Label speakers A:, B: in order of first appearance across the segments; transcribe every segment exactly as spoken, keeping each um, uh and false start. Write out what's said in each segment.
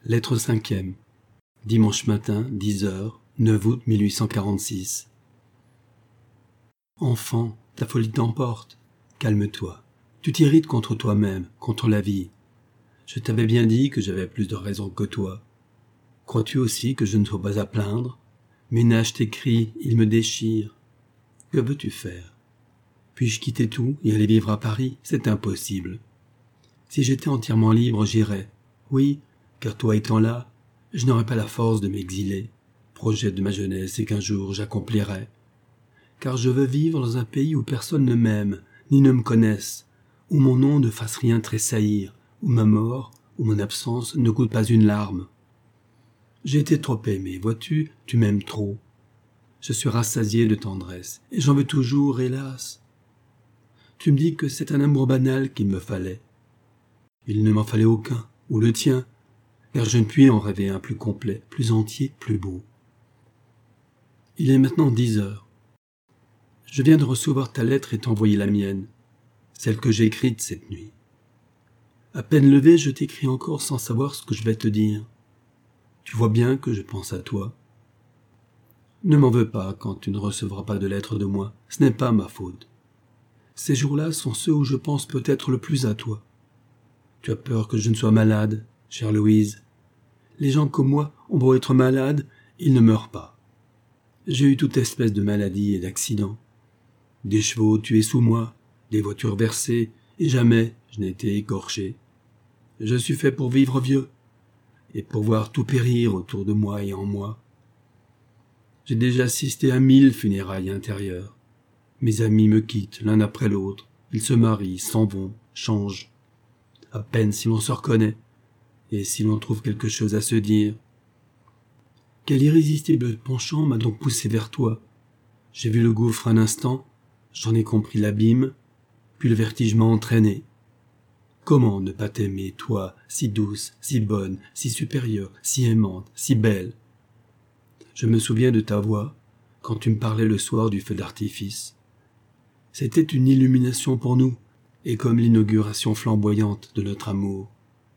A: Lettre cinquième. Dimanche matin, dix heures, neuf août mille huit cent quarante-six. Enfant, ta folie t'emporte. Calme-toi. Tu t'irrites contre toi-même, contre la vie. Je t'avais bien dit que j'avais plus de raison que toi. Crois-tu aussi que je ne sois pas à plaindre? Ménage tes cris, ils me déchirent. Que veux-tu faire? Puis-je quitter tout et aller vivre à Paris? C'est impossible. Si j'étais entièrement libre, j'irais. Oui, car toi étant là, je n'aurais pas la force de m'exiler, projet de ma jeunesse et qu'un jour j'accomplirai. Car je veux vivre dans un pays où personne ne m'aime, ni ne me connaisse, où mon nom ne fasse rien tressaillir, où ma mort, où mon absence ne coûte pas une larme. J'ai été trop aimé, vois-tu, tu m'aimes trop. Je suis rassasié de tendresse, et j'en veux toujours, hélas. Tu me dis que c'est un amour banal qu'il me fallait. Il ne m'en fallait aucun, ou le tien, car je ne puis en rêver un plus complet, plus entier, plus beau. Il est maintenant dix heures. Je viens de recevoir ta lettre et t'envoyer la mienne, celle que j'ai écrite cette nuit. À peine levé, je t'écris encore sans savoir ce que je vais te dire. Tu vois bien que je pense à toi. Ne m'en veux pas quand tu ne recevras pas de lettre de moi, ce n'est pas ma faute. Ces jours-là sont ceux où je pense peut-être le plus à toi. Tu as peur que je ne sois malade, chère Louise. Les gens comme moi ont beau être malades, ils ne meurent pas. J'ai eu toute espèce de maladies et d'accidents. Des chevaux tués sous moi, des voitures versées, et jamais je n'ai été écorché. Je suis fait pour vivre vieux, et pour voir tout périr autour de moi et en moi. J'ai déjà assisté à mille funérailles intérieures. Mes amis me quittent l'un après l'autre, ils se marient, s'en vont, changent. À peine si l'on se reconnaît, et si l'on trouve quelque chose à se dire. Quel irrésistible penchant m'a donc poussé vers toi? J'ai vu le gouffre un instant, j'en ai compris l'abîme, puis le vertige m'a entraîné. Comment ne pas t'aimer, toi, si douce, si bonne, si supérieure, si aimante, si belle? Je me souviens de ta voix, quand tu me parlais le soir du feu d'artifice. C'était une illumination pour nous, et comme l'inauguration flamboyante de notre amour.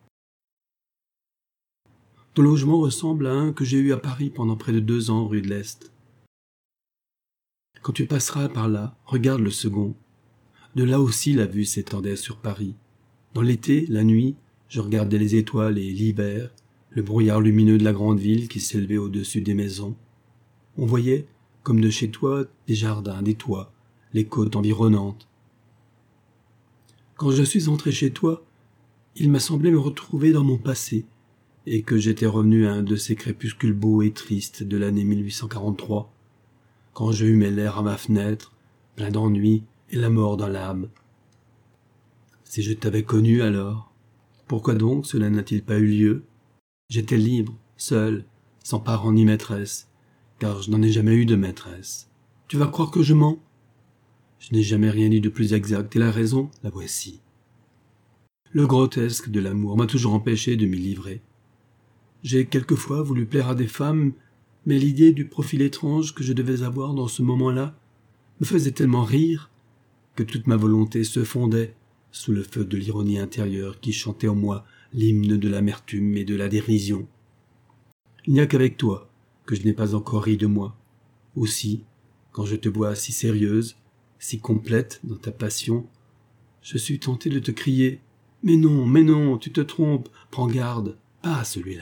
A: Ton logement ressemble à un que j'ai eu à Paris pendant près de deux ans rue de l'Est. Quand tu passeras par là, regarde le second. De là aussi la vue s'étendait sur Paris. Dans l'été, la nuit, je regardais les étoiles et l'hiver, le brouillard lumineux de la grande ville qui s'élevait au-dessus des maisons. On voyait, comme de chez toi, des jardins, des toits, les côtes environnantes. Quand je suis entré chez toi, il m'a semblé me retrouver dans mon passé, et que j'étais revenu à un de ces crépuscules beaux et tristes de l'année mille huit cent quarante-trois, quand je humais l'air à ma fenêtre, plein d'ennui et la mort dans l'âme. Si je t'avais connu alors, pourquoi donc cela n'a-t-il pas eu lieu? J'étais libre, seul, sans parents ni maîtresse, car je n'en ai jamais eu de maîtresse. Tu vas croire que je mens? Je n'ai jamais rien dit de plus exact, et la raison, la voici. Le grotesque de l'amour m'a toujours empêché de m'y livrer. J'ai quelquefois voulu plaire à des femmes, mais l'idée du profil étrange que je devais avoir dans ce moment-là me faisait tellement rire que toute ma volonté se fondait sous le feu de l'ironie intérieure qui chantait en moi l'hymne de l'amertume et de la dérision. Il n'y a qu'avec toi que je n'ai pas encore ri de moi. Aussi, quand je te vois si sérieuse, si complète dans ta passion, je suis tenté de te crier « Mais non, mais non, tu te trompes, prends garde, pas à celui-là. »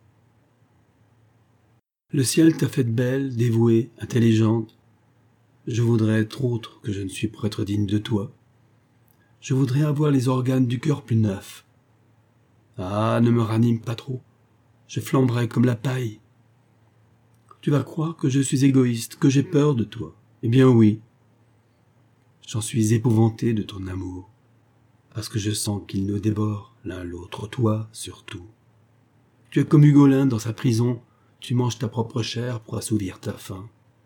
A: Le ciel t'a faite belle, dévouée, intelligente. Je voudrais être autre que je ne suis pour être digne de toi. Je voudrais avoir les organes du cœur plus neufs. Ah, ne me ranime pas trop. Je flamberai comme la paille. Tu vas croire que je suis égoïste, que j'ai peur de toi. Eh bien oui. J'en suis épouvanté de ton amour, parce que je sens qu'il nous dévore l'un l'autre, toi surtout. Tu es comme Ugolin dans sa prison, tu manges ta propre chair pour assouvir ta faim.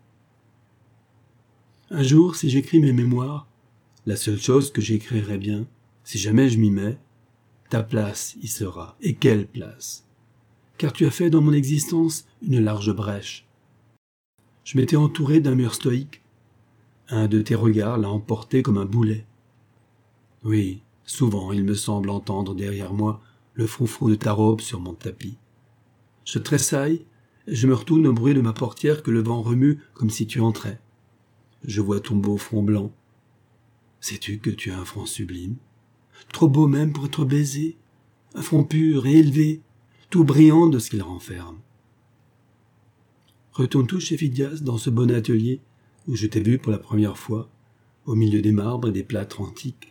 A: Un jour, si j'écris mes mémoires, la seule chose que j'écrirai bien, si jamais je m'y mets, ta place y sera. Et quelle place! Car tu as fait dans mon existence une large brèche. Je m'étais entouré d'un mur stoïque. Un de tes regards l'a emporté comme un boulet. Oui, souvent il me semble entendre derrière moi le froufrou de ta robe sur mon tapis. Je tressaille et je me retourne au bruit de ma portière que le vent remue comme si tu entrais. Je vois ton beau front blanc. Sais-tu que tu as un front sublime? Trop beau même pour être baisé. Un front pur et élevé, tout brillant de ce qu'il renferme. Retournes-tu chez Phidias dans ce bon atelier où je t'ai vu pour la première fois, au milieu des marbres et des plâtres antiques?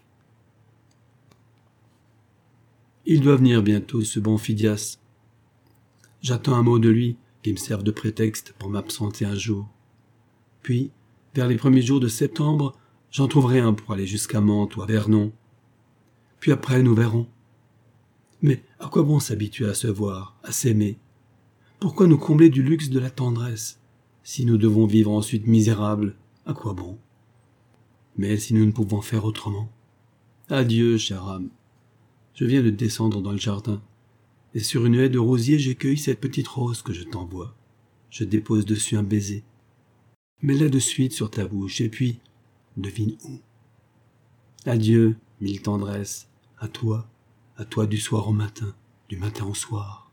A: Il doit venir bientôt, ce bon Phidias. J'attends un mot de lui qui me serve de prétexte pour m'absenter un jour. Puis, vers les premiers jours de septembre, j'en trouverai un pour aller jusqu'à Mantes ou à Vernon. Puis après, nous verrons. Mais à quoi bon s'habituer à se voir, à s'aimer? Pourquoi nous combler du luxe de la tendresse? Si nous devons vivre ensuite misérables, à quoi bon? Mais si nous ne pouvons faire autrement? Adieu, chère âme. Je viens de descendre dans le jardin, et sur une haie de rosiers j'ai cueilli cette petite rose que je t'envoie. Je dépose dessus un baiser. Mets-la de suite sur ta bouche, et puis, devine où? Adieu, mille tendresses, à toi, à toi du soir au matin, du matin au soir.